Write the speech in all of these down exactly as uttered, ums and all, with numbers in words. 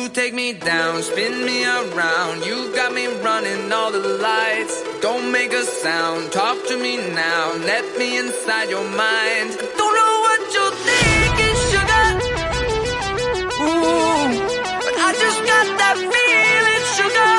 take me down, spin me around. You got me running all the lights. Don't make a sound, talk to me now. Let me inside your mind. Don't know what you're thinking, sugar. Ooh, but I just got that feeling, sugar.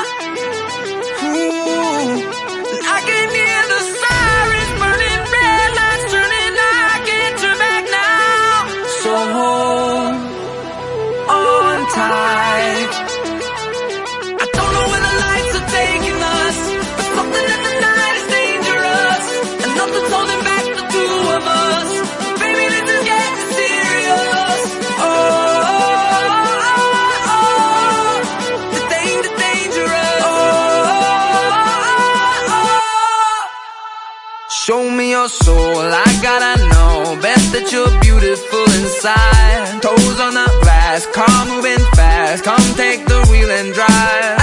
Ooh, and I can hear the sirens burning, red lights turning. I can't turn back now. So hold on tight. I don't know where the lights are taking us, but something in the night is dangerous, and nothing's holding back the two of us. Baby, this is getting serious. Oh, oh, oh, oh. The danger, dangerous. Oh, oh, oh. Show me your soul, I gotta know. Bet that you're beautiful inside. Toes on the glass, car moving fast. Come take the wheel and drive.